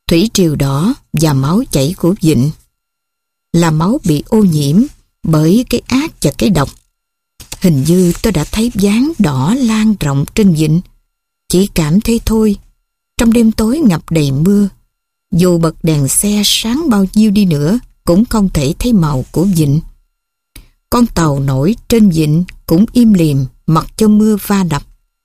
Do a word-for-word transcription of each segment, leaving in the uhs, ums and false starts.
thủy triều đỏ và máu chảy của vịnh là máu bị ô nhiễm bởi cái ác và cái độc. Hình như tôi đã thấy dáng đỏ lan rộng trên vịnh. Chỉ cảm thấy thôi, trong đêm tối ngập đầy mưa, dù bật đèn xe sáng bao nhiêu đi nữa cũng không thể thấy màu của vịnh. Con tàu nổi trên vịnh cũng im lìm mặc cho mưa va đập,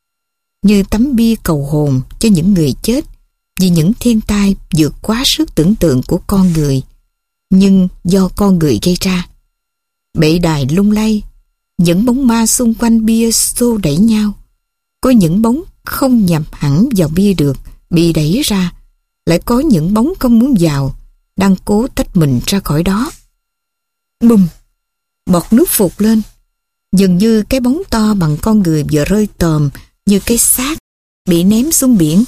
như tấm bia cầu hồn cho những người chết vì những thiên tai vượt quá sức tưởng tượng của con người, nhưng do con người gây ra. Bệ đài lung lay, những bóng ma xung quanh bia xô đẩy nhau. Có những bóng không nhằm hẳn vào bia được, bị đẩy ra. Lại có những bóng không muốn vào, đang cố tách mình ra khỏi đó. Bùm! Bọt nước phụt lên. Dường như cái bóng to bằng con người vừa rơi tòm như cái xác bị ném xuống biển.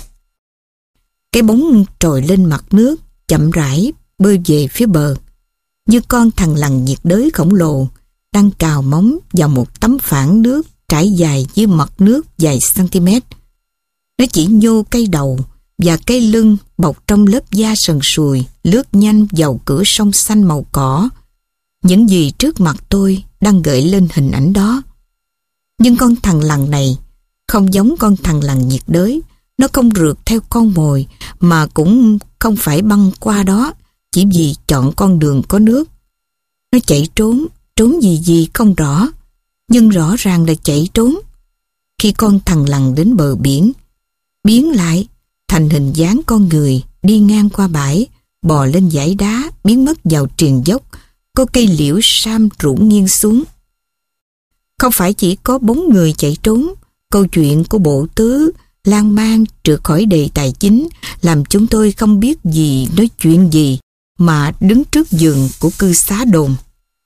Cái bóng trồi lên mặt nước, chậm rãi bơi về phía bờ, như con thằn lằn nhiệt đới khổng lồ đang cào móng vào một tấm phản nước trải dài dưới mặt nước vài cm. Nó chỉ nhô cây đầu và cây lưng bọc trong lớp da sần sùi lướt nhanh vào cửa sông xanh màu cỏ. Những gì trước mặt tôi đang gợi lên hình ảnh đó. Nhưng con thằn lằn này không giống con thằn lằn nhiệt đới. Nó không rượt theo con mồi mà cũng không phải băng qua đó chỉ vì chọn con đường có nước. Nó chạy trốn, trốn gì gì không rõ, nhưng rõ ràng là chạy trốn. Khi con thằn lằn đến bờ biển, biến lại thành hình dáng con người đi ngang qua bãi, bò lên dãy đá, biến mất vào triền dốc, có cây liễu sam rủ nghiêng xuống. Không phải chỉ có bốn người chạy trốn, câu chuyện của bộ tứ lan man trượt khỏi đề tài chính làm chúng tôi không biết gì nói chuyện gì mà đứng trước giường của cư xá đồn.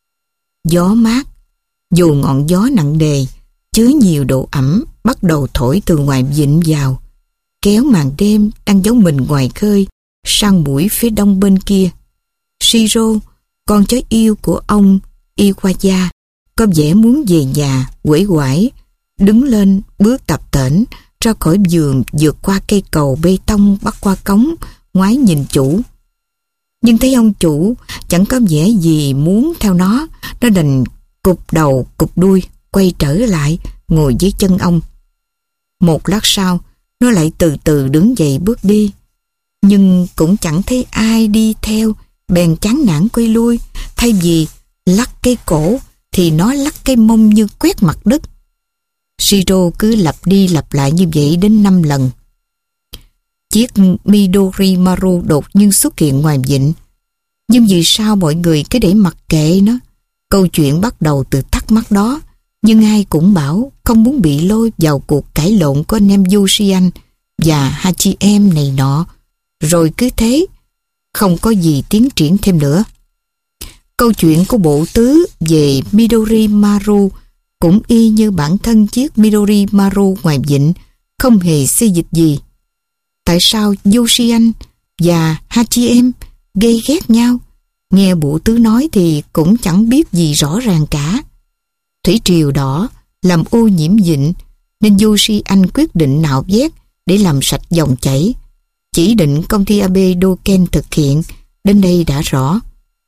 Gió mát, dù ngọn gió nặng nề chứa nhiều độ ẩm bắt đầu thổi từ ngoài vịnh vào, kéo màn đêm đang giấu mình ngoài khơi sang mũi phía đông bên kia. Shiro, con chó yêu của ông Iwaya, có vẻ muốn về nhà, uể oải, đứng lên bước tập tễnh ra khỏi giường, vượt qua cây cầu bê tông bắt qua cống, ngoái nhìn chủ. Nhưng thấy ông chủ chẳng có vẻ gì muốn theo nó, nó đành cụp đầu cụp đuôi quay trở lại ngồi dưới chân ông. Một lát sau nó lại từ từ đứng dậy bước đi, nhưng cũng chẳng thấy ai đi theo, bèn chán nản quay lui. Thay vì lắc cái cổ thì nó lắc cái mông như quét mặt đất. Shiro cứ lặp đi lặp lại như vậy đến năm lần. Chiếc Midori Maru đột nhiên xuất hiện ngoài vịnh. Nhưng vì sao mọi người cứ để mặc kệ nó? Câu chuyện bắt đầu từ thắc mắc đó, nhưng ai cũng bảo không muốn bị lôi vào cuộc cãi lộn của anh em Yoshian và Hachiem này nọ. Rồi cứ thế, không có gì tiến triển thêm nữa. Câu chuyện của bộ tứ về Midori Maru cũng y như bản thân chiếc Midori Maru ngoài vịnh, không hề xê dịch gì. Tại sao Yoshian và Hachiem gây ghét nhau? Nghe bộ tứ nói thì cũng chẳng biết gì rõ ràng cả. Thủy triều đỏ làm ô nhiễm vịnh, nên Yoshian quyết định nạo vét để làm sạch dòng chảy. Chỉ định công ty Abe Doken thực hiện, đến đây đã rõ.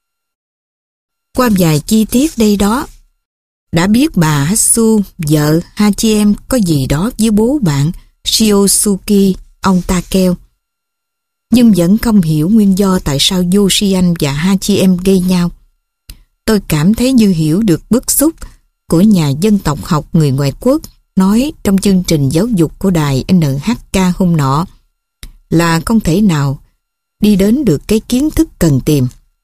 Qua vài chi tiết đây đó, đã biết bà Hatsu, vợ Hachiem, có gì đó với bố bạn Shiosuke, ông Takeo. Nhưng vẫn không hiểu nguyên do tại sao Yoshian và Hachiem gây nhau. Tôi cảm thấy như hiểu được bức xúc của nhà dân tộc học người ngoại quốc nói trong chương trình giáo dục của đài en hát ca hôm nọ, là không thể nào đi đến được cái kiến thức cần tìm.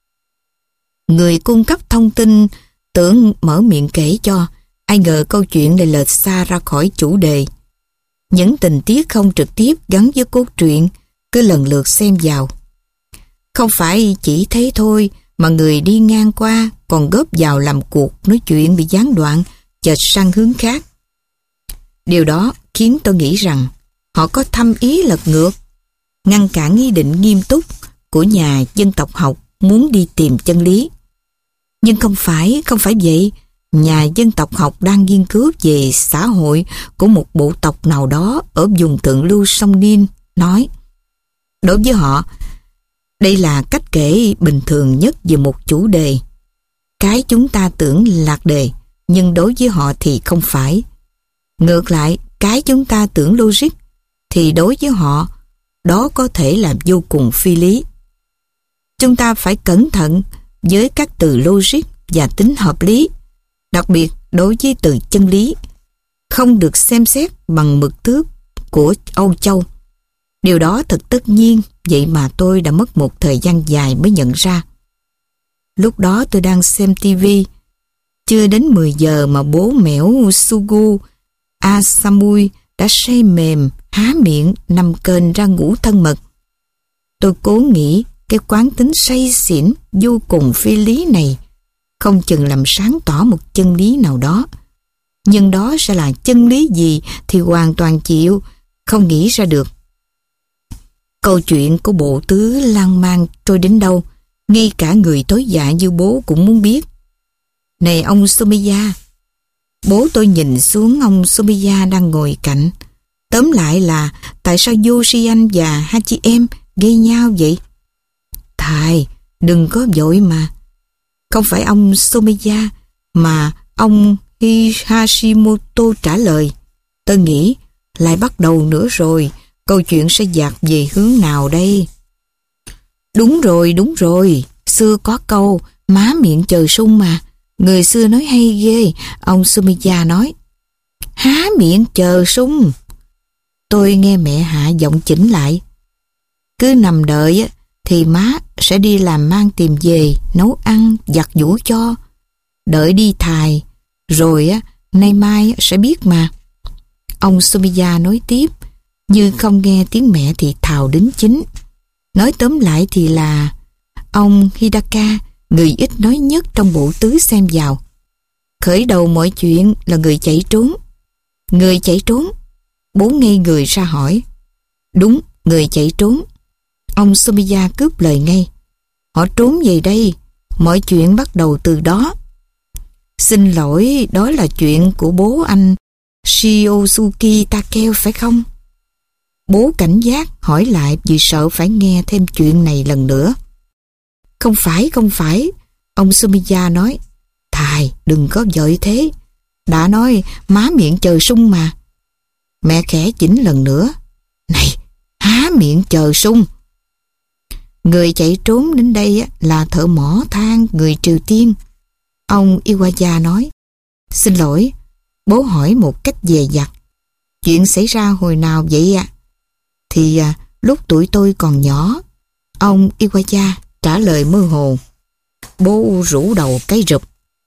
Người cung cấp thông tin tưởng mở miệng kể cho, ai ngờ câu chuyện lại lệch xa ra khỏi chủ đề. Những tình tiết không trực tiếp gắn với cốt truyện cứ lần lượt xem vào. Không phải chỉ thế thôi mà người đi ngang qua còn góp vào làm cuộc nói chuyện bị gián đoạn, chệch sang hướng khác. Điều đó khiến tôi nghĩ rằng họ có thâm ý lật ngược, ngăn cản ý định nghiêm túc của nhà dân tộc học muốn đi tìm chân lý. Nhưng không phải, không phải vậy. Nhà dân tộc học đang nghiên cứu về xã hội của một bộ tộc nào đó ở vùng thượng lưu sông Nin nói, đối với họ, Đây là cách kể bình thường nhất về một chủ đề. Cái chúng ta tưởng lạc đề, nhưng đối với họ thì không phải. Ngược lại, cái chúng ta tưởng logic, thì đối với họ, đó có thể là vô cùng phi lý. Chúng ta phải cẩn thận với các từ logic và tính hợp lý, đặc biệt đối với từ chân lý, không được xem xét bằng mực thước của Âu Châu. Điều đó thật tất nhiên, vậy mà tôi đã mất một thời gian dài mới nhận ra. Lúc đó tôi đang xem tivi, chưa đến mười giờ mà bố mẻo Sugu Asamui đã say mềm, há miệng, nằm kềnh ra ngủ thân mật. Tôi cố nghĩ cái quán tính say xỉn vô cùng phi lý này không chừng làm sáng tỏ một chân lý nào đó. Nhưng đó sẽ là chân lý gì thì hoàn toàn chịu, không nghĩ ra được. Câu chuyện của bộ tứ lan man trôi đến đâu, ngay cả người tối dạ như bố cũng muốn biết. Này ông Somiya, bố tôi nhìn xuống ông Somiya đang ngồi cạnh. Tóm lại là tại sao Yoshian và Hachiem gây nhau vậy? Thầy, đừng có vội mà. Không phải ông Somiya mà ông Hashimoto trả lời. Tôi nghĩ lại bắt đầu nữa rồi, câu chuyện sẽ dạt về hướng nào đây? Đúng rồi, đúng rồi, xưa có câu má miệng trời sung mà. Người xưa nói hay ghê, ông Somiya nói. Há miệng chờ sung. Tôi nghe mẹ hạ giọng chỉnh lại. Cứ nằm đợi thì má sẽ đi làm mang tìm về, nấu ăn, giặt giũ cho. Đợi đi thài, rồi á, nay mai sẽ biết mà. Ông Somiya nói tiếp, như không nghe tiếng mẹ thì thào đính chính. Nói tóm lại thì là ông Hidaka, người ít nói nhất trong bộ tứ xem vào. Khởi đầu mọi chuyện là người chạy trốn. Người chạy trốn? Bố ngây người ra hỏi. Đúng, người chạy trốn. Ông Somiya cướp lời ngay. Họ trốn về đây, mọi chuyện bắt đầu từ đó. Xin lỗi, đó là chuyện của bố anh Shiosuke Takeo phải không? Bố cảnh giác hỏi lại vì sợ phải nghe thêm chuyện này lần nữa. Không phải, không phải, ông Somiya nói. Thầy, đừng có vội thế. Đã nói má miệng chờ sung mà. Mẹ khẽ chỉnh lần nữa. Này, há miệng chờ sung. Người chạy trốn đến đây là thợ mỏ than người Triều Tiên. Ông Iwaya nói. Xin lỗi, bố hỏi một cách dè dặt. Chuyện xảy ra hồi nào vậy ạ? À? Thì à, lúc tuổi tôi còn nhỏ. Ông Iwaya trả lời mơ hồ. Bố rũ đầu cái rụp.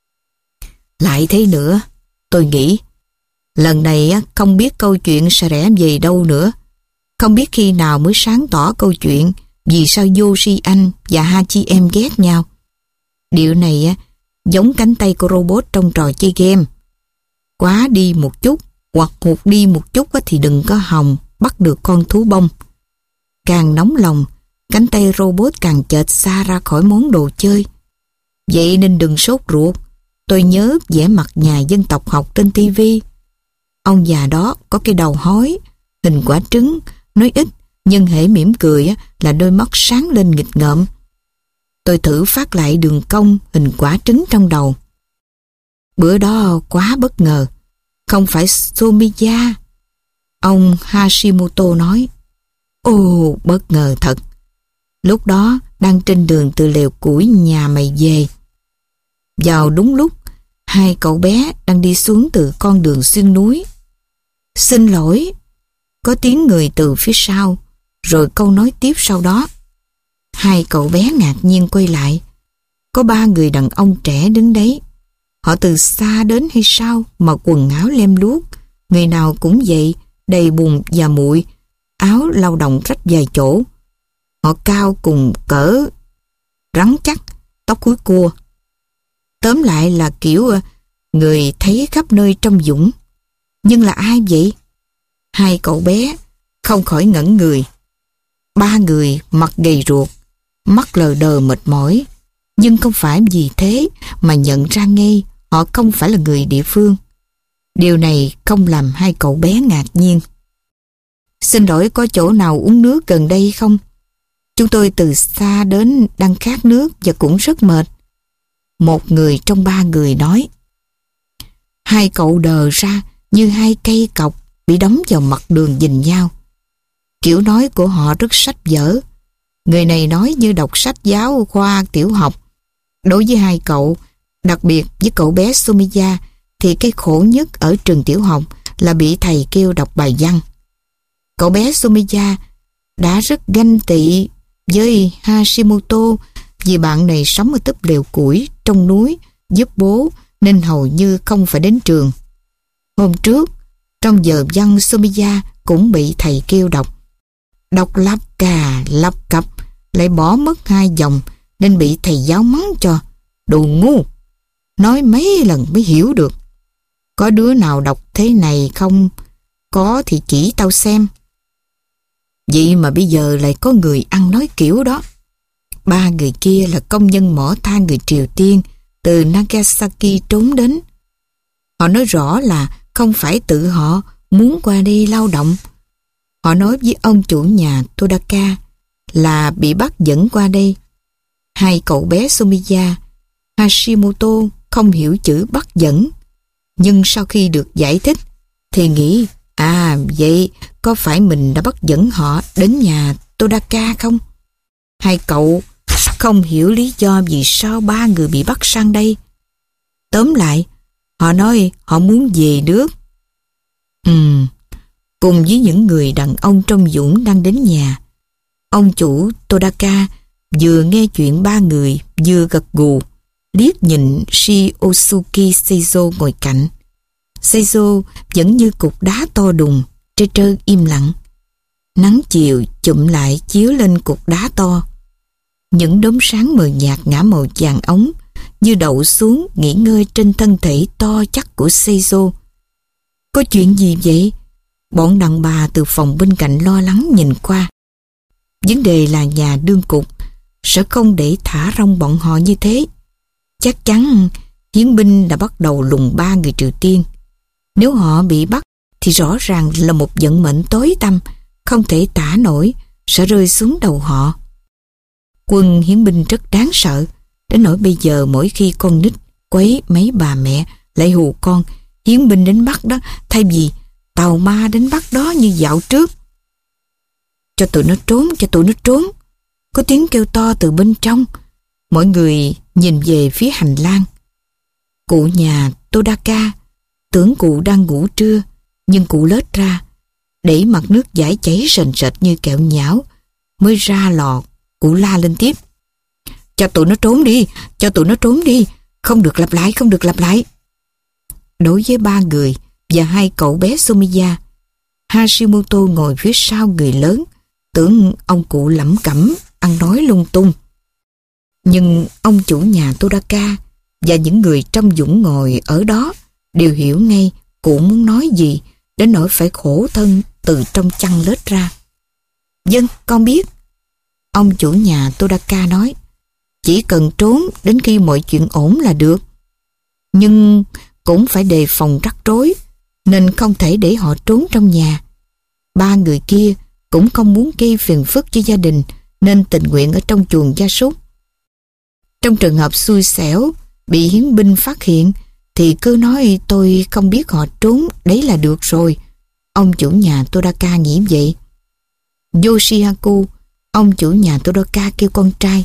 Lại thế nữa, tôi nghĩ lần này không biết câu chuyện sẽ rẽ về đâu nữa. Không biết khi nào mới sáng tỏ câu chuyện vì sao Yoshi anh và Hachiem ghét nhau. Điều này giống cánh tay của robot trong trò chơi game. Quá đi một chút hoặc hụt đi một chút thì đừng có hòng bắt được con thú bông. Càng nóng lòng, cánh tay robot càng chệch xa ra khỏi món đồ chơi. Vậy nên đừng sốt ruột. Tôi nhớ vẻ mặt nhà dân tộc học trên tivi. Ông già đó có cái đầu hói, hình quả trứng, nói ít, nhưng hễ mỉm cười là đôi mắt sáng lên nghịch ngợm. Tôi thử phát lại đường cong hình quả trứng trong đầu. Bữa đó quá bất ngờ. Không phải Somiya. Ông Hashimoto nói. Ồ, bất ngờ thật. Lúc đó đang trên đường từ lều củi nhà mày về. Vào đúng lúc hai cậu bé đang đi xuống từ con đường xuyên núi. Xin lỗi. Có tiếng người từ phía sau, rồi câu nói tiếp sau đó. Hai cậu bé ngạc nhiên quay lại. Có ba người đàn ông trẻ đứng đấy. Họ từ xa đến hay sao mà quần áo lem luốc, người nào cũng vậy, đầy bùn và muội, áo lao động rách vài chỗ. Họ cao cùng cỡ rắn chắc, tóc cuối cua. Tóm lại là kiểu người thấy khắp nơi trong dũng. Nhưng là ai vậy? Hai cậu bé không khỏi ngẩn người. Ba người mặt gầy ruột, mắt lờ đờ mệt mỏi. Nhưng không phải vì thế mà nhận ra ngay họ không phải là người địa phương. Điều này không làm hai cậu bé ngạc nhiên. Xin lỗi, có chỗ nào uống nước gần đây không? Chúng tôi từ xa đến đang khát nước và cũng rất mệt. Một người trong ba người nói. Hai cậu đờ ra như hai cây cọc bị đóng vào mặt đường nhìn nhau. Kiểu nói của họ rất sách vở. Người này nói như đọc sách giáo khoa tiểu học. Đối với hai cậu, đặc biệt với cậu bé Sumiya, thì cái khổ nhất ở trường tiểu học là bị thầy kêu đọc bài văn. Cậu bé Sumiya đã rất ganh tị với Hashimoto vì bạn này sống ở túp lều củi trong núi giúp bố nên hầu như không phải đến trường. Hôm trước, trong giờ văn Sumiya cũng bị thầy kêu đọc. Đọc lắp cà lắp cặp lại bỏ mất hai dòng nên bị thầy giáo mắng cho. Đồ ngu! Nói mấy lần mới hiểu được. Có đứa nào đọc thế này không? Có thì chỉ tao xem. Vậy mà bây giờ lại có người ăn nói kiểu đó. Ba người kia là công nhân mỏ than người Triều Tiên từ Nagasaki trốn đến. Họ nói rõ là không phải tự họ muốn qua đây lao động. Họ nói với ông chủ nhà Todaka là bị bắt dẫn qua đây. Hai cậu bé Sumiya, Hashimoto không hiểu chữ bắt dẫn. Nhưng sau khi được giải thích thì nghĩ, à vậy có phải mình đã bắt dẫn họ đến nhà Todaka không? Hai cậu không hiểu lý do vì sao ba người bị bắt sang đây. Tóm lại, họ nói họ muốn về nước. Ừm, cùng với những người đàn ông trong dũng đang đến nhà. Ông chủ Todaka vừa nghe chuyện ba người vừa gật gù, liếc nhìn Shiosuke Seizo ngồi cạnh. Seizo vẫn như cục đá to đùng, trơ trơ im lặng. Nắng chiều chụm lại chiếu lên cục đá to. Những đốm sáng mờ nhạt ngả màu vàng ống như đậu xuống nghỉ ngơi trên thân thể to chắc của Seizo. Có chuyện gì vậy? Bọn đàn bà từ phòng bên cạnh lo lắng nhìn qua. Vấn đề là nhà đương cục sẽ không để thả rong bọn họ như thế. Chắc chắn hiến binh đã bắt đầu lùng ba người Triều Tiên. Nếu họ bị bắt thì rõ ràng là một vận mệnh tối tăm, không thể tả nổi, sẽ rơi xuống đầu họ. Quân hiến binh rất đáng sợ, đến nỗi bây giờ mỗi khi con nít quấy mấy bà mẹ lại hù con, hiến binh đến bắt đó, thay vì tàu ma đến bắt đó như dạo trước. Cho tụi nó trốn, cho tụi nó trốn. Có tiếng kêu to từ bên trong. Mọi người nhìn về phía hành lang. Cụ nhà Todaka tưởng cụ đang ngủ trưa, nhưng cụ lết ra, để mặt nước dãi chảy sền sệt như kẹo nhão, mới ra lò. Cụ la lên tiếp. Cho tụi nó trốn đi, cho tụi nó trốn đi, không được lặp lại, không được lặp lại. Đối với ba người và hai cậu bé Sumiya, Hashimoto ngồi phía sau người lớn, tưởng ông cụ lẩm cẩm, ăn nói lung tung. Nhưng ông chủ nhà Todaka và những người trong dũng ngồi ở đó đều hiểu ngay cụ muốn nói gì, đến nỗi phải khổ thân từ trong chăn lết ra. Vâng, con biết. Ông chủ nhà Todaka nói, chỉ cần trốn đến khi mọi chuyện ổn là được. Nhưng cũng phải đề phòng rắc rối, nên không thể để họ trốn trong nhà. Ba người kia cũng không muốn gây phiền phức cho gia đình, nên tình nguyện ở trong chuồng gia súc. Trong trường hợp xui xẻo bị hiến binh phát hiện thì cứ nói tôi không biết họ trốn, đấy là được rồi. Ông chủ nhà Todaka nghĩ vậy. Yoshihaku, ông chủ nhà Todaka kêu con trai,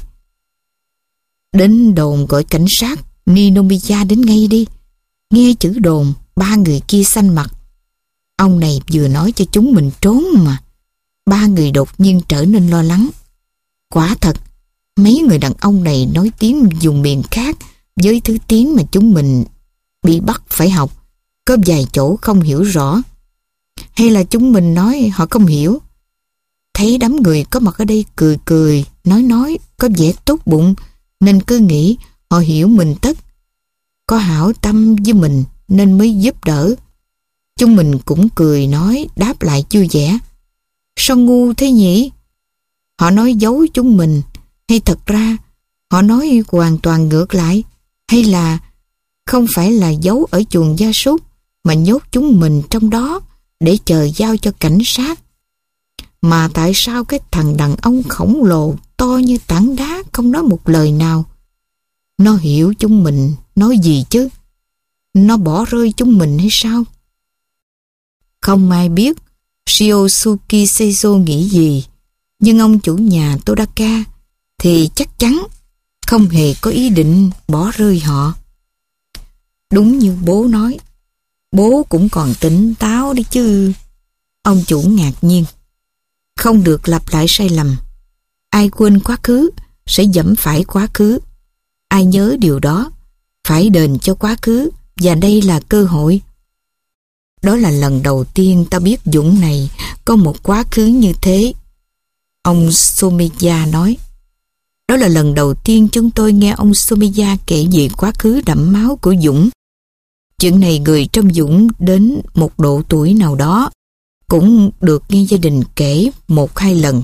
đến đồn gọi cảnh sát Ninomiya đến ngay đi. Nghe chữ đồn, ba người kia xanh mặt. Ông này vừa nói cho chúng mình trốn mà. Ba người đột nhiên trở nên lo lắng. Quả thật, mấy người đàn ông này nói tiếng dùng miền khác với thứ tiếng mà chúng mình bị bắt phải học. Có vài chỗ không hiểu rõ. Hay là chúng mình nói họ không hiểu. Thấy đám người có mặt ở đây cười cười, nói nói, có vẻ tốt bụng, nên cứ nghĩ họ hiểu mình tất. Có hảo tâm với mình nên mới giúp đỡ. Chúng mình cũng cười nói, đáp lại vui vẻ. Sao ngu thế nhỉ? Họ nói giấu chúng mình, hay thật ra họ nói hoàn toàn ngược lại, hay là không phải là giấu ở chuồng gia súc mà nhốt chúng mình trong đó để chờ giao cho cảnh sát. Mà tại sao cái thằng đàn ông khổng lồ to như tảng đá không nói một lời nào? Nó hiểu chúng mình nói gì chứ? Nó bỏ rơi chúng mình hay sao? Không ai biết Shiosuke Seizo nghĩ gì, nhưng ông chủ nhà Todaka thì chắc chắn không hề có ý định bỏ rơi họ. Đúng như bố nói, bố cũng còn tỉnh táo đấy chứ. Ông chủ ngạc nhiên. Không được lặp lại sai lầm. Ai quên quá khứ sẽ dẫm phải quá khứ. Ai nhớ điều đó phải đền cho quá khứ, và đây là cơ hội. Đó là lần đầu tiên ta biết Dũng này có một quá khứ như thế. Ông Somiya nói. Đó là lần đầu tiên chúng tôi nghe ông Somiya kể về quá khứ đẫm máu của Dũng. Chuyện này người trong Dũng đến một độ tuổi nào đó cũng được nghe gia đình kể một hai lần.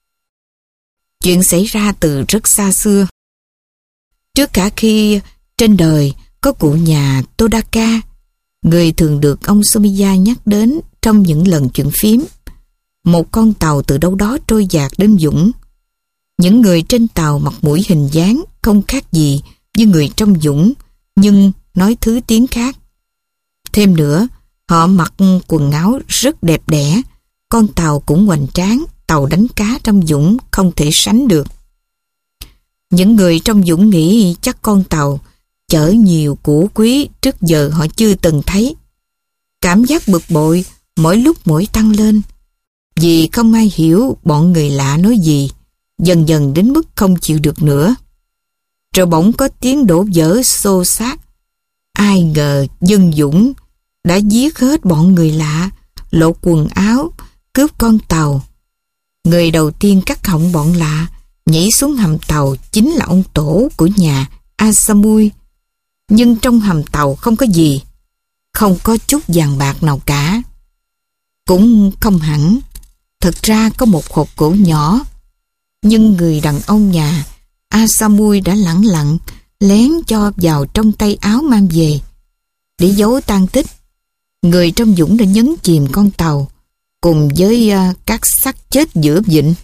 Chuyện xảy ra từ rất xa xưa. Trước cả khi trên đời có cụ nhà Todaka, người thường được ông Somiya nhắc đến trong những lần chuyện phím. Một con tàu từ đâu đó trôi dạt đến Dũng. Những người trên tàu mặt mũi hình dáng không khác gì như người trong Dũng, nhưng nói thứ tiếng khác. Thêm nữa, họ mặc quần áo rất đẹp đẽ. Con tàu cũng hoành tráng, tàu đánh cá trong Dũng không thể sánh được. Những người trong Dũng nghĩ chắc con tàu chở nhiều của quý trước giờ họ chưa từng thấy. Cảm giác bực bội mỗi lúc mỗi tăng lên, vì không ai hiểu bọn người lạ nói gì, dần dần đến mức không chịu được nữa. Rồi bỗng có tiếng đổ vỡ xô xát. Ai ngờ dân Dũng đã giết hết bọn người lạ, lột quần áo, cướp con tàu. Người đầu tiên cắt họng bọn lạ, nhảy xuống hầm tàu chính là ông tổ của nhà Asamui. Nhưng trong hầm tàu không có gì, không có chút vàng bạc nào cả. Cũng không hẳn, thật ra có một hộp gỗ nhỏ. Nhưng người đàn ông nhà Asamui đã lẳng lặng lén cho vào trong tay áo mang về. Để giấu tang tích, người trong Dũng đã nhấn chìm con tàu cùng với uh, các xác chết giữa vịnh.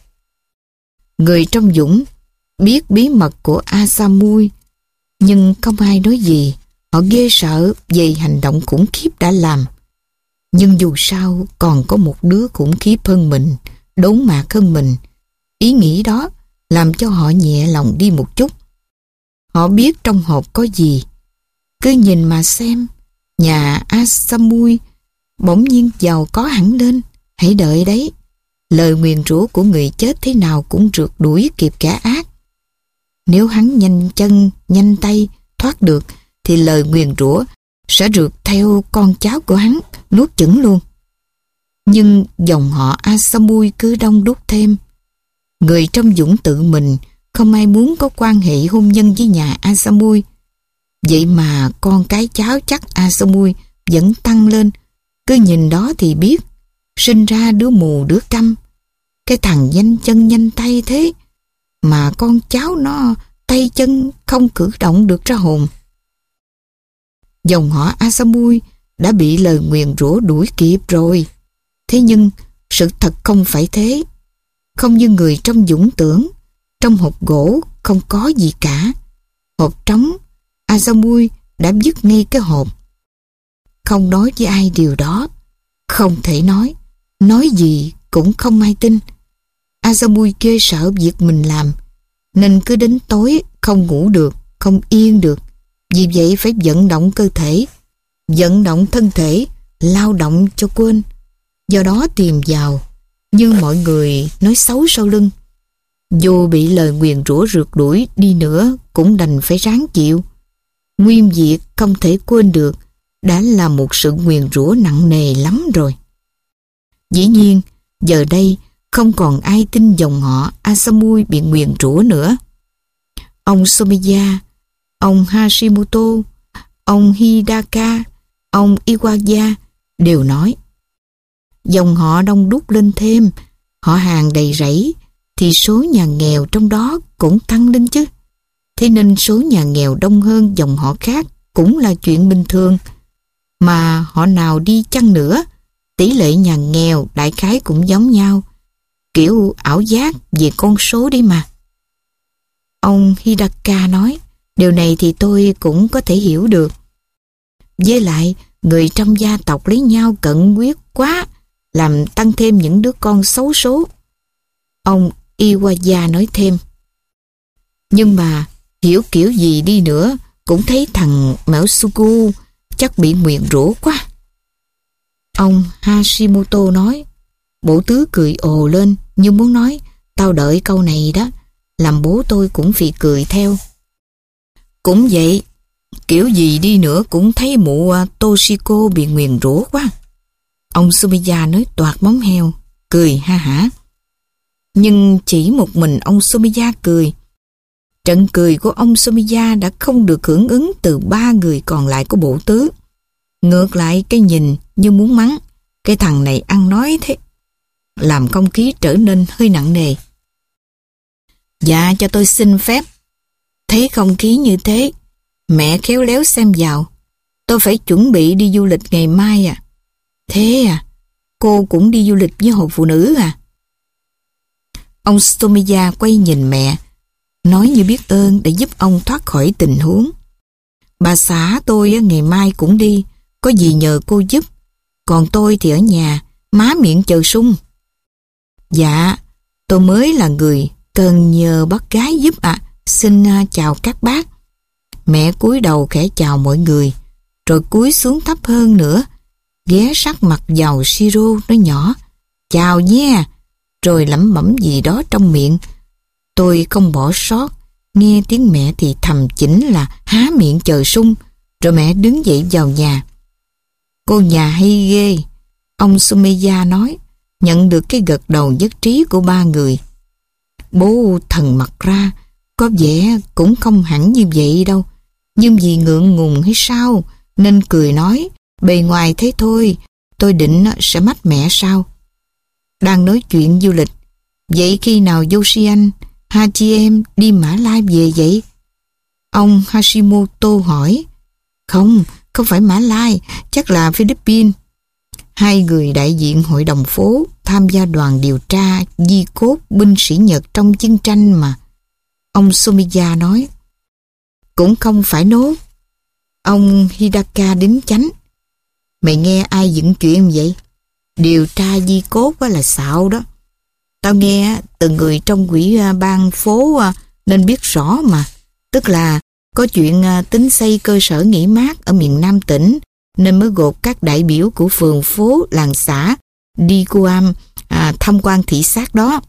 Người trong Dũng biết bí mật của Asamui, nhưng không ai nói gì. Họ ghê sợ về hành động khủng khiếp đã làm. Nhưng dù sao còn có một đứa khủng khiếp hơn mình, đốn mạc hơn mình. Ý nghĩ đó làm cho họ nhẹ lòng đi một chút. Họ biết trong hộp có gì. Cứ nhìn mà xem. Nhà Asamui bỗng nhiên giàu có hẳn lên. Hãy đợi đấy. Lời nguyền rủa của người chết thế nào cũng rượt đuổi kịp kẻ ác. Nếu hắn nhanh chân, nhanh tay, thoát được, thì lời nguyền rủa sẽ rượt theo con cháu của hắn, nuốt chửng luôn. Nhưng dòng họ Asamui cứ đông đúc thêm. Người trong Dũng tự mình không ai muốn có quan hệ hôn nhân với nhà Asamui. Vậy mà con cái cháu chắc Asamui vẫn tăng lên. Cứ nhìn đó thì biết, sinh ra đứa mù đứa câm. Cái thằng nhanh chân nhanh tay thế, mà con cháu nó tay chân không cử động được ra hồn. Dòng họ Asamui đã bị lời nguyền rủa đuổi kịp rồi. Thế nhưng sự thật không phải thế. Không như người trong Dũng tưởng, trong hộp gỗ không có gì cả. Hộp trống, Asamui đã vứt ngay cái hộp. Không nói với ai điều đó. Không thể nói. Nói gì cũng không ai tin. Asamui ghê sợ việc mình làm, nên cứ đến tối không ngủ được, không yên được. Vì vậy phải vận động cơ thể, vận động thân thể, lao động cho quên. Do đó tìm vào, nhưng mọi người nói xấu sau lưng. Dù bị lời nguyền rủa rượt đuổi đi nữa cũng đành phải ráng chịu. Nguyên việc không thể quên được đã là một sự nguyền rủa nặng nề lắm rồi. Dĩ nhiên, giờ đây không còn ai tin dòng họ Asamui bị nguyền rủa nữa. Ông Somiya, ông Hashimoto, ông Hidaka, ông Iwaya đều nói dòng họ đông đúc lên thêm, họ hàng đầy rẫy, thì số nhà nghèo trong đó cũng tăng lên chứ. Thế nên số nhà nghèo đông hơn dòng họ khác cũng là chuyện bình thường. Mà họ nào đi chăng nữa, tỷ lệ nhà nghèo đại khái cũng giống nhau. kiểu ảo giác về con số đấy mà. Ông Hidaka nói, điều này thì tôi cũng có thể hiểu được. Với lại, người trong gia tộc lấy nhau cận huyết quá, làm tăng thêm những đứa con xấu số. Ông Iwaya nói thêm, nhưng mà hiểu kiểu gì đi nữa cũng thấy thằng Mẽosuku chắc bị nguyền rủa quá. Ông Hashimoto nói, bổ tứ cười ồ lên như muốn nói, tao đợi câu này đó, làm bố tôi cũng phì cười theo. Cũng vậy, kiểu gì đi nữa cũng thấy mụ Toshiko bị nguyền rủa quá. Ông Sumiya nói toạc móng heo, cười ha hả. Nhưng chỉ một mình ông Sumiya cười. Trận cười của ông Sumiya đã không được hưởng ứng từ ba người còn lại của bộ tứ. Ngược lại cái nhìn như muốn mắng, cái thằng này ăn nói thế, làm không khí trở nên hơi nặng nề. Dạ cho tôi xin phép. Thấy không khí như thế, mẹ khéo léo xem vào. Tôi phải chuẩn bị đi du lịch ngày mai à. Thế à, cô cũng đi du lịch với hội phụ nữ à? Ông Sumiya quay nhìn mẹ, nói như biết ơn để giúp ông thoát khỏi tình huống. Bà xã tôi ngày mai cũng đi, có gì nhờ cô giúp. Còn tôi thì ở nhà, má miệng chờ sung. Dạ, tôi mới là người cần nhờ bác gái giúp ạ. À. Xin chào các bác. Mẹ cúi đầu khẽ chào mọi người, rồi cúi xuống thấp hơn nữa, ghé sát mặt vào Shiro nói nhỏ, chào nha, rồi lẩm bẩm gì đó trong miệng. Tôi không bỏ sót, nghe tiếng mẹ thì thầm chỉnh là há miệng chờ sung, rồi mẹ đứng dậy vào nhà. Cô nhà hay ghê, ông Sumiya nói, nhận được cái gật đầu nhất trí của ba người. Bố thần mặt ra, có vẻ cũng không hẳn như vậy đâu, nhưng vì ngượng ngùng hay sao, nên cười nói, bề ngoài thế thôi, tôi định sẽ mách mẹ sao. Đang nói chuyện du lịch, vậy khi nào Yoshi-an, Hachi em đi Mã Lai về vậy? Ông Hashimoto hỏi. Không, không phải Mã Lai, chắc là Philippines. Hai người đại diện hội đồng phố tham gia đoàn điều tra di cốt binh sĩ Nhật trong chiến tranh mà. Ông Sumiya nói. Cũng không phải nốt. Ông Hidaka đính chánh. Mày nghe ai dựng chuyện vậy? Điều tra di cốt là xạo đó. Tao nghe từ người trong quỹ ban phố nên biết rõ mà. Tức là có chuyện tính xây cơ sở nghỉ mát ở miền Nam tỉnh nên mới gộp các đại biểu của phường phố, làng xã đi Guam à, tham quan thị sát đó.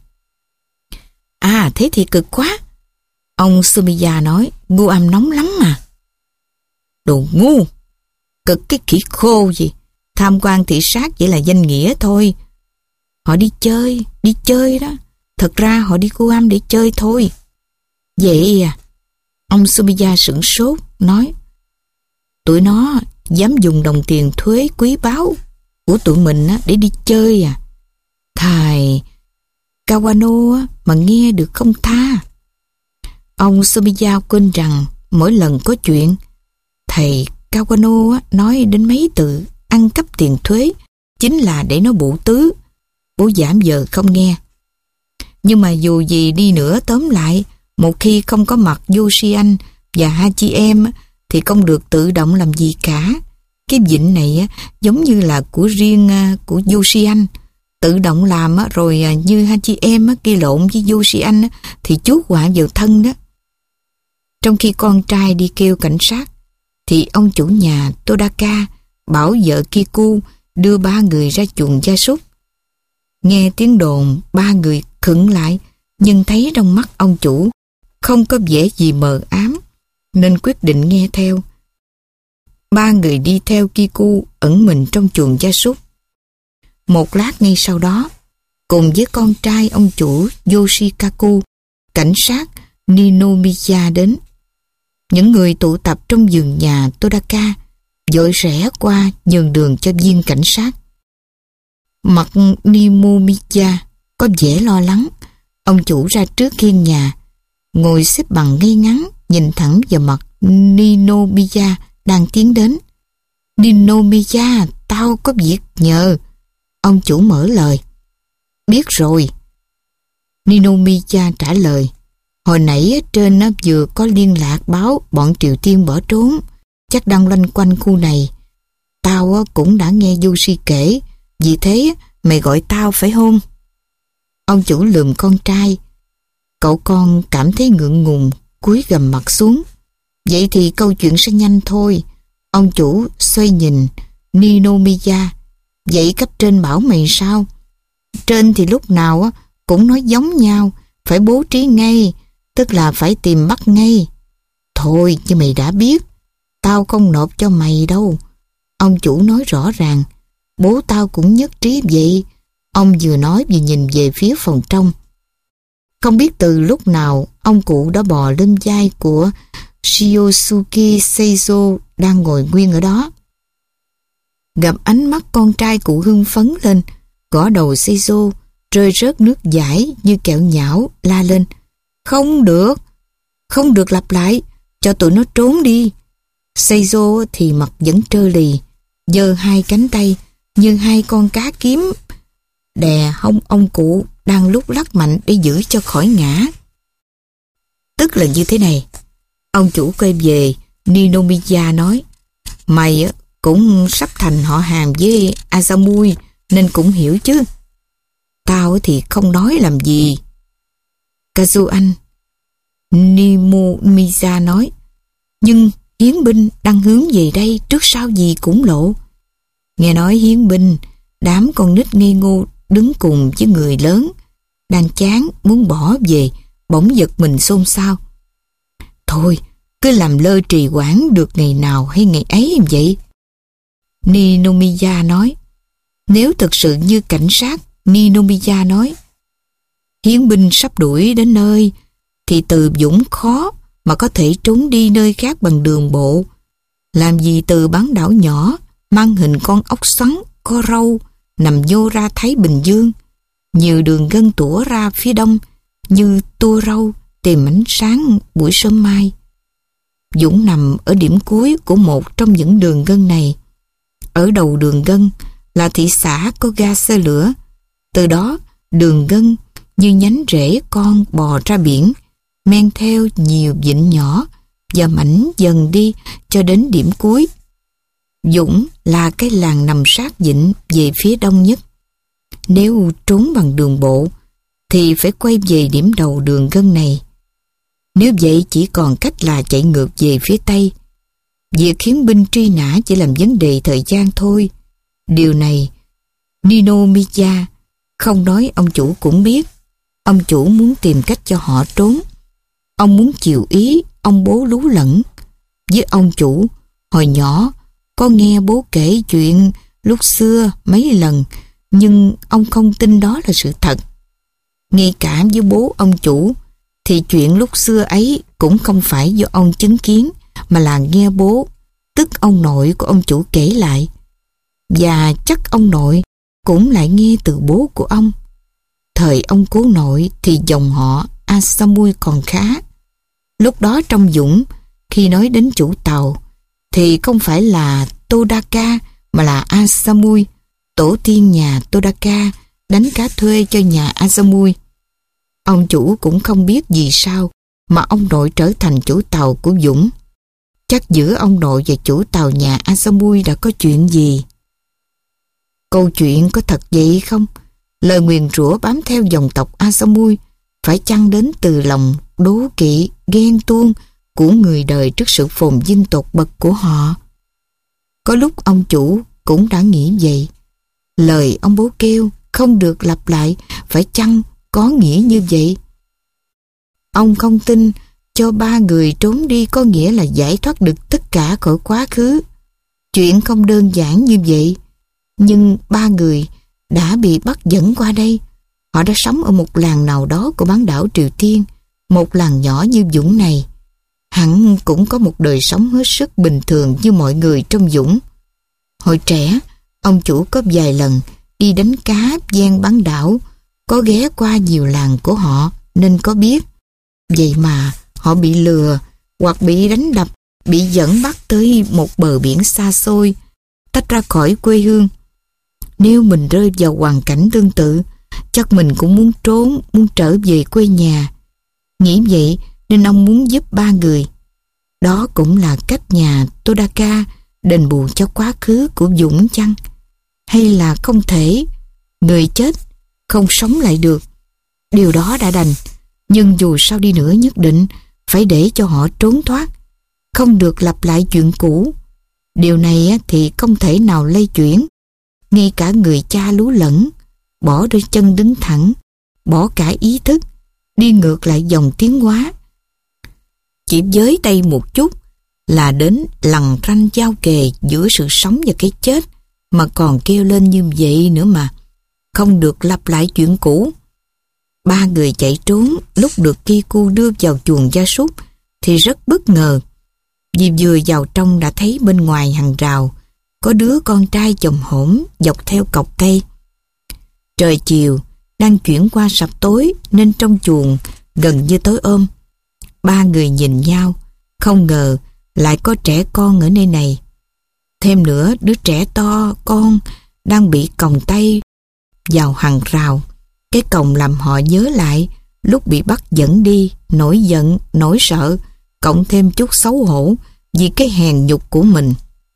À thế thì cực quá. Ông Sumiya nói, Guam nóng lắm mà. Đồ ngu, cực cái khỉ khô gì. Tham quan thị sát chỉ là danh nghĩa thôi. Họ đi chơi, đi chơi đó. Thật ra họ đi Guam để chơi thôi. Vậy à? Ông Sumiya sửng sốt, nói, tụi nó dám dùng đồng tiền thuế quý báu của tụi mình để đi chơi à? Thầy Kawano mà nghe được không tha. Ông Sumiya quên rằng mỗi lần có chuyện, thầy Kawano nói đến mấy từ ăn cắp tiền thuế chính là để nó bụ tứ. Bố giảm giờ không nghe. Nhưng mà dù gì đi nữa, tóm lại, một khi không có mặt Yoshi-an và Hachi em thì không được tự động làm gì cả. Cái vịnh này giống như là của riêng của Yoshi-an. Tự động làm rồi như Hachi em kia lộn với Yoshi-an thì chuốc họa vào thân đó. Trong khi con trai đi kêu cảnh sát thì ông chủ nhà Todaka bảo vợ Kiku đưa ba người ra chuồng gia súc. Nghe tiếng đồn, ba người khựng lại, nhưng thấy trong mắt ông chủ không có vẻ gì mờ ám, nên quyết định nghe theo. Ba người đi theo Kiku ẩn mình trong chuồng gia súc. Một lát ngay sau đó, cùng với con trai ông chủ Yoshikaku, cảnh sát Ninomiya đến. Những người tụ tập trong vườn nhà Todaka vội rẽ qua nhường đường cho viên cảnh sát. Mặt Ninomiya có vẻ lo lắng. Ông chủ ra trước hiên nhà, ngồi xếp bằng ngay ngắn, nhìn thẳng vào mặt Ninomiya đang tiến đến. Ninomiya, tao có việc nhờ. Ông chủ mở lời. Biết rồi. Ninomiya trả lời, hồi nãy ở trên nó vừa có liên lạc báo bọn Triều Tiên bỏ trốn, chắc đang loanh quanh khu này. Tao cũng đã nghe Yoshi kể, vì thế mày gọi tao phải không? Ông chủ lườm con trai. Cậu con cảm thấy ngượng ngùng, cúi gằm mặt xuống. Vậy thì câu chuyện sẽ nhanh thôi. Ông chủ xoay nhìn Ninomiya. Vậy cấp trên bảo mày sao? Trên thì lúc nào cũng nói giống nhau, phải bố trí ngay, tức là phải tìm bắt ngay. Thôi chứ mày đã biết, tao không nộp cho mày đâu. Ông chủ nói rõ ràng. Bố tao cũng nhất trí vậy. Ông vừa nói vừa nhìn về phía phòng trong. Không biết từ lúc nào ông cụ đã bò lên vai của Shiosuke Seizo đang ngồi nguyên ở đó. Gặp ánh mắt con trai cụ hưng phấn lên, gõ đầu Seizo rơi rớt nước dãi như kẹo nhão, la lên. Không được, không được lặp lại, cho tụi nó trốn đi. Seizo thì mặt vẫn trơ lì, giơ hai cánh tay như hai con cá kiếm, đè hông ông cụ đang lúc lắc mạnh để giữ cho khỏi ngã. Tức là như thế này. Ông chủ quay về Ninomiya nói, mày cũng sắp thành họ hàng với Asamui nên cũng hiểu chứ. Tao thì không nói làm gì. Kazuan, Ninomiya nói, nhưng hiến binh đang hướng về đây trước sau gì cũng lộ. Nghe nói hiến binh, đám con nít ngây ngô đứng cùng với người lớn, đang chán muốn bỏ về, bỗng giật mình xôn xao. Thôi, cứ làm lơ trì hoãn được ngày nào hay ngày ấy em vậy. Ninomiya nói, nếu thực sự như cảnh sát, Ninomiya nói, hiến binh sắp đuổi đến nơi, thì từ Dũng khó mà có thể trốn đi nơi khác bằng đường bộ. Làm gì từ bán đảo nhỏ, mang hình con ốc xoắn, có râu, nằm vô ra Thái Bình Dương. Nhiều đường gân tủa ra phía đông, như tua râu tìm ánh sáng buổi sớm mai. Dũng nằm ở điểm cuối của một trong những đường gân này. Ở đầu đường gân là thị xã có ga xe lửa. Từ đó, đường gân như nhánh rễ con bò ra biển, men theo nhiều vịnh nhỏ và mảnh dần đi cho đến điểm cuối. Dũng là cái làng nằm sát vịnh về phía đông nhất. Nếu trốn bằng đường bộ thì phải quay về điểm đầu đường gân này. Nếu vậy chỉ còn cách là chạy ngược về phía tây. Việc khiến binh truy nã chỉ làm vấn đề thời gian thôi. Điều này Ninomiya không nói ông chủ cũng biết. Ông chủ muốn tìm cách cho họ trốn. Ông muốn chiều ý ông bố lú lẫn. Với ông chủ, hồi nhỏ có nghe bố kể chuyện lúc xưa mấy lần, nhưng ông không tin đó là sự thật. Ngay cả với bố ông chủ thì chuyện lúc xưa ấy cũng không phải do ông chứng kiến, mà là nghe bố, tức ông nội của ông chủ kể lại. Và chắc ông nội cũng lại nghe từ bố của ông. Thời ông cố nội thì dòng họ Asamui còn khá. Lúc đó trong Dũng, khi nói đến chủ tàu thì không phải là Todaka mà là Asamui, tổ tiên nhà Todaka đánh cá thuê cho nhà Asamui. Ông chủ cũng không biết vì sao mà ông nội trở thành chủ tàu của Dũng. Chắc giữa ông nội và chủ tàu nhà Asamui đã có chuyện gì. Câu chuyện có thật vậy không? Lời nguyền rủa bám theo dòng tộc Asamui phải chăng đến từ lòng đố kỵ, ghen tuông của người đời trước sự phồn vinh tột bậc của họ? Có lúc ông chủ cũng đã nghĩ vậy. Lời ông bố kêu không được lặp lại phải chăng có nghĩa như vậy? Ông không tin cho ba người trốn đi có nghĩa là giải thoát được tất cả khỏi quá khứ. Chuyện không đơn giản như vậy. Nhưng ba người đã bị bắt dẫn qua đây. Họ đã sống ở một làng nào đó của bán đảo Triều Tiên, một làng nhỏ như Dũng này. Hẳn cũng có một đời sống hết sức bình thường như mọi người trong Dũng. Hồi trẻ, ông chủ có vài lần đi đánh cá ven bán đảo, có ghé qua nhiều làng của họ nên có biết. Vậy mà họ bị lừa hoặc bị đánh đập, bị dẫn bắt tới một bờ biển xa xôi, tách ra khỏi quê hương. Nếu mình rơi vào hoàn cảnh tương tự, chắc mình cũng muốn trốn, muốn trở về quê nhà. Nghĩ vậy nên ông muốn giúp ba người. Đó cũng là cách nhà Todaka đền bù cho quá khứ của Dũng chăng? Hay là không thể? Người chết không sống lại được. Điều đó đã đành, nhưng dù sao đi nữa nhất định phải để cho họ trốn thoát, không được lặp lại chuyện cũ. Điều này thì không thể nào lay chuyển. Ngay cả người cha lú lẫn, bỏ đôi chân đứng thẳng, bỏ cả ý thức, đi ngược lại dòng tiến hóa. Chỉ với tay một chút là đến lằn ranh giao kề giữa sự sống và cái chết, mà còn kêu lên như vậy nữa mà. Không được lặp lại chuyện cũ. Ba người chạy trốn lúc được Kiku đưa vào chuồng gia súc thì rất bất ngờ. Vì vừa vào trong đã thấy bên ngoài hàng rào có đứa con trai chồm hổm dọc theo cọc cây. Trời chiều đang chuyển qua sập tối nên trong chuồng gần như tối ôm. Ba người nhìn nhau, không ngờ lại có trẻ con ở nơi này. Thêm nữa, đứa trẻ to con đang bị còng tay vào hàng rào. Cái còng làm họ nhớ lại lúc bị bắt dẫn đi, nổi giận, nổi sợ, cộng thêm chút xấu hổ vì cái hèn nhục của mình.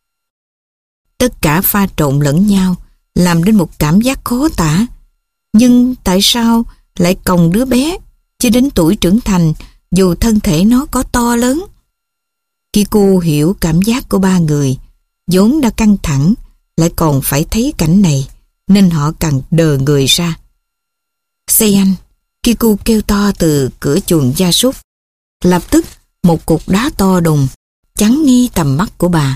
Tất cả pha trộn lẫn nhau, làm nên một cảm giác khó tả. Nhưng tại sao lại còng đứa bé, chứ đến tuổi trưởng thành, dù thân thể nó có to lớn? Kiku hiểu cảm giác của ba người, vốn đã căng thẳng, lại còn phải thấy cảnh này, nên họ càng đờ người ra. Seian, Kiku kêu to từ cửa chuồng gia súc. Lập tức một cục đá to đùng chắn ngay tầm mắt của bà.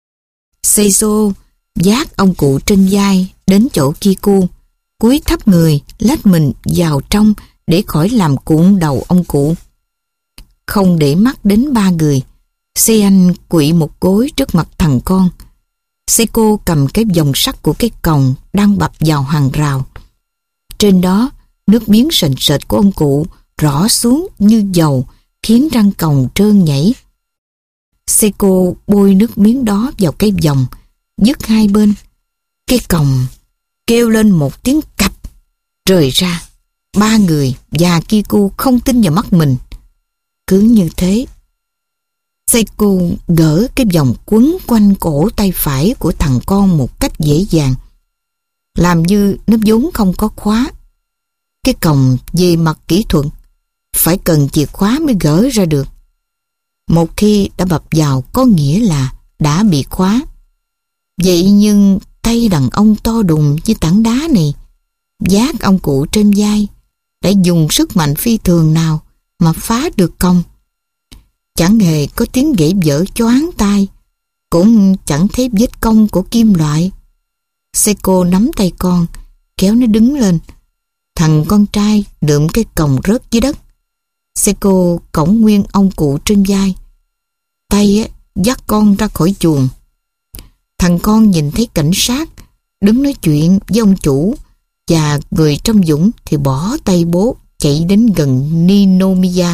Seizo vác ông cụ trên vai đến chỗ Kiku, cúi thấp người lách mình vào trong để khỏi làm cuộn đầu ông cụ. Không để mắt đến ba người, Seian quỵ một gối trước mặt thằng con. Seiko cầm cái vòng sắt của cái còng đang bập vào hàng rào. Trên đó, nước miếng sền sệt của ông cụ rỏ xuống như dầu, khiến răng còng trơn nhảy. Seiko bôi nước miếng đó vào cái vòng, dứt hai bên. Cái còng kêu lên một tiếng cạch, rời ra. Ba người và Kiku không tin vào mắt mình. Cứ như thế, Seiko gỡ cái vòng quấn quanh cổ tay phải của thằng con một cách dễ dàng, làm như nó vốn không có khóa. Cái còng về mặt kỹ thuật phải cần chìa khóa mới gỡ ra được. Một khi đã bập vào có nghĩa là đã bị khóa. Vậy nhưng tay đàn ông to đùng như tảng đá này, vác ông cụ trên vai, đã dùng sức mạnh phi thường nào mà phá được còng? Chẳng hề có tiếng gãy vỡ choáng tai, cũng chẳng thấy vết cong của kim loại. Seiko nắm tay con, kéo nó đứng lên. Thằng con trai đượm cái còng rớt dưới đất. Seiko cõng nguyên ông cụ trên vai, tay á, dắt con ra khỏi chuồng. Thằng con nhìn thấy cảnh sát đứng nói chuyện với ông chủ, và người trong Dũng thì bỏ tay bố chạy đến gần Ninomiya.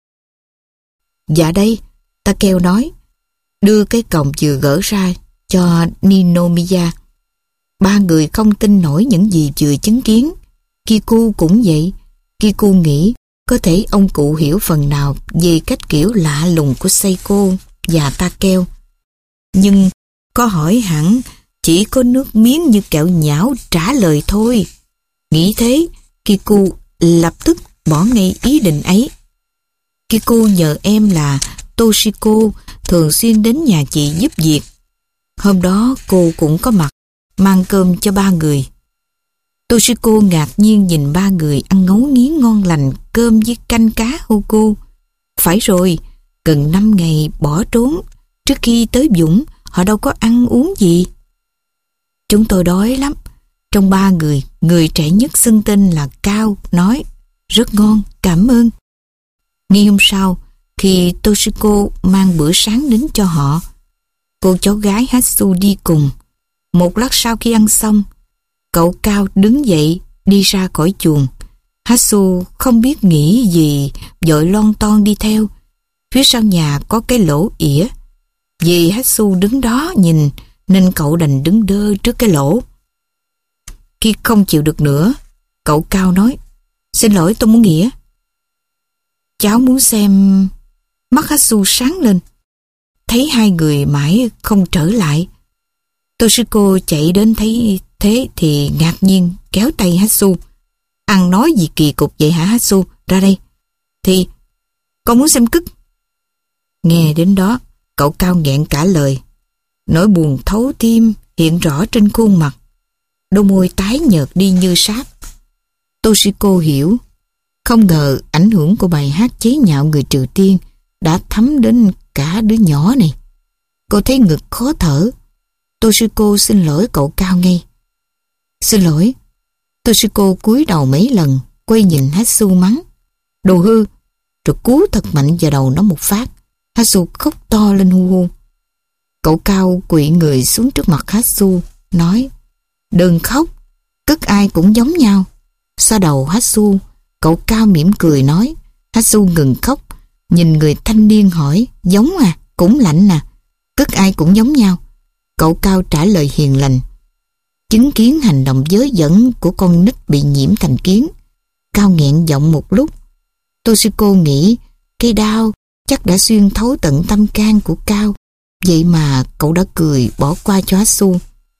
Dạ đây, ta kêu nói, đưa cái còng vừa gỡ ra cho Ninomiya. Ba người không tin nổi những gì vừa chứng kiến. Kiku cũng vậy. Kiku nghĩ có thể ông cụ hiểu phần nào về cách kiểu lạ lùng của Seiko và Takeo. Nhưng có hỏi hẳn chỉ có nước miếng như kẹo nhão trả lời thôi. Nghĩ thế, Kiku lập tức bỏ ngay ý định ấy. Kiku nhờ em là Toshiko thường xuyên đến nhà chị giúp việc. Hôm đó cô cũng có mặt, mang cơm cho ba người. Toshiko ngạc nhiên nhìn ba người ăn ngấu nghiến ngon lành cơm với canh cá Hoku. Phải rồi, gần năm ngày bỏ trốn, trước khi tới Dũng họ đâu có ăn uống gì. Chúng tôi đói lắm. Trong ba người, người trẻ nhất xưng tên là Cao nói, rất ngon, cảm ơn. Ngay hôm sau, khi Toshiko mang bữa sáng đến cho họ, cô cháu gái Hatsu đi cùng. Một lát sau khi ăn xong, cậu Cao đứng dậy đi ra khỏi chuồng. Hatsu không biết nghĩ gì, vội lon ton đi theo. Phía sau nhà có cái lỗ ỉa. Vì Hatsu đứng đó nhìn nên cậu đành đứng đơ trước cái lỗ. Khi không chịu được nữa, Cậu Cao nói, xin lỗi tôi muốn nghĩa. Cháu muốn xem... Mắt Hatsu sáng lên. Thấy hai người mãi không trở lại. Toshiko chạy đến thấy thế thì ngạc nhiên kéo tay Hatsu. Ăn nói gì kỳ cục vậy hả Hatsu? Ra đây. Thì con muốn xem cứt. Nghe đến đó, cậu Cao nghẹn cả lời. Nỗi buồn thấu tim hiện rõ trên khuôn mặt. Đôi môi tái nhợt đi như sáp. Toshiko hiểu. Không ngờ ảnh hưởng của bài hát chế nhạo người Triều Tiên đã thấm đến cả đứa nhỏ này. Cô thấy ngực khó thở. Toshiko xin lỗi cậu Cao ngay. Xin lỗi. Toshiko cúi đầu mấy lần, quay nhìn Hatsu mắng. Đồ hư. Rồi cú thật mạnh vào đầu nó một phát. Hatsu khóc to lên hu hu. Cậu Cao quỵ người xuống trước mặt Hatsu, nói, đừng khóc, cứt ai cũng giống nhau. Xoa đầu Hatsu, cậu Cao mỉm cười nói. Hatsu ngừng khóc, nhìn người thanh niên hỏi, giống à, cũng lạnh à, cứt ai cũng giống nhau. Cậu Cao trả lời hiền lành. Chứng kiến hành động dớ dẫn của con nít bị nhiễm thành kiến, Cao nghẹn giọng một lúc. Toshiko nghĩ cây đao chắc đã xuyên thấu tận tâm can của Cao, vậy mà cậu đã cười bỏ qua cho Hatsu.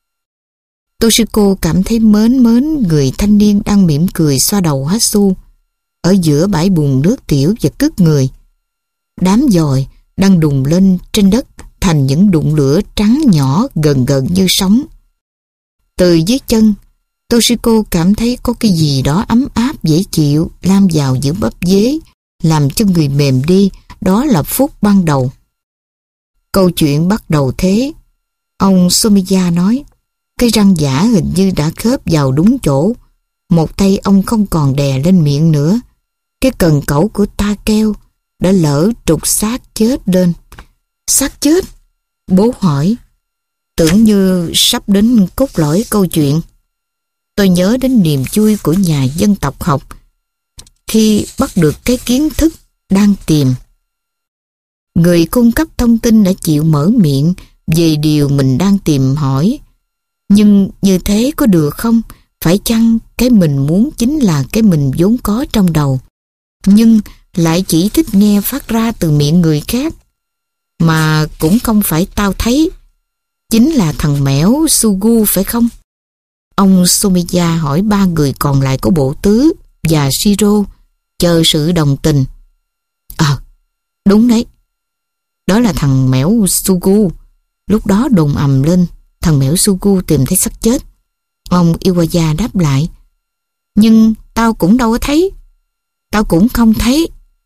Toshiko cảm thấy mến mến người thanh niên đang mỉm cười xoa đầu Hatsu ở giữa bãi bùn nước tiểu và cứt người. Đám dòi đang đùng lên trên đất thành những đụng lửa trắng nhỏ gần gần như sóng. Từ dưới chân, Toshiko cảm thấy có cái gì đó ấm áp dễ chịu lam vào giữa bắp dế, làm cho người mềm đi. Đó là phút ban đầu. Câu chuyện bắt đầu thế. Ông Somiya nói, cái răng giả hình như đã khớp vào đúng chỗ. Một tay ông không còn đè lên miệng nữa. Cái cần cẩu của Takeo đã lỡ trục xác chết lên. Xác chết? Bố hỏi. Tưởng như sắp đến cốt lõi câu chuyện. Tôi nhớ đến niềm vui của nhà dân tộc học khi bắt được cái kiến thức đang tìm. Người cung cấp thông tin đã chịu mở miệng về điều mình đang tìm hỏi. Nhưng như thế có được không? Phải chăng cái mình muốn chính là cái mình vốn có trong đầu, nhưng lại chỉ thích nghe phát ra từ miệng người khác? Mà cũng không phải tao thấy. Chính là thằng mẻo Sugu phải không? Ông Somiya hỏi ba người còn lại của bộ tứ và Shiro, chờ sự đồng tình. Ờ, đúng đấy. Đó là thằng mẻo Sugu. Lúc đó đồn ầm lên, thằng mẻo Sugu tìm thấy xác chết. Ông Iwaya đáp lại, nhưng tao cũng đâu có thấy. Tao cũng không thấy.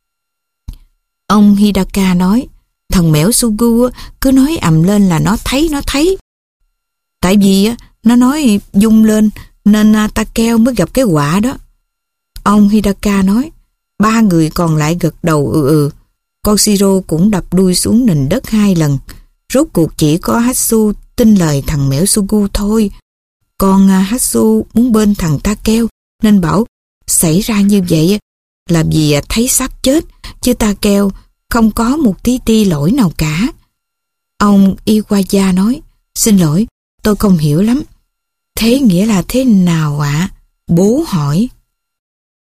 Ông Hidaka nói, thằng mẻo Sugu cứ nói ầm lên là nó thấy, nó thấy. Tại vì nó nói dung lên nên Takeo mới gặp cái quả đó. Ông Hidaka nói, ba người còn lại gật đầu ừ ừ. Con Shiro cũng đập đuôi xuống nền đất hai lần. Rốt cuộc chỉ có Hatsu tin lời thằng mẻo Sugu thôi. Còn Hatsu muốn bên thằng Takeo nên bảo xảy ra như vậy là vì thấy xác chết, chứ Takeo không có một tí ti lỗi nào cả. Ông Iwaya nói, xin lỗi, tôi không hiểu lắm. Thế nghĩa là thế nào ạ? À? Bố hỏi.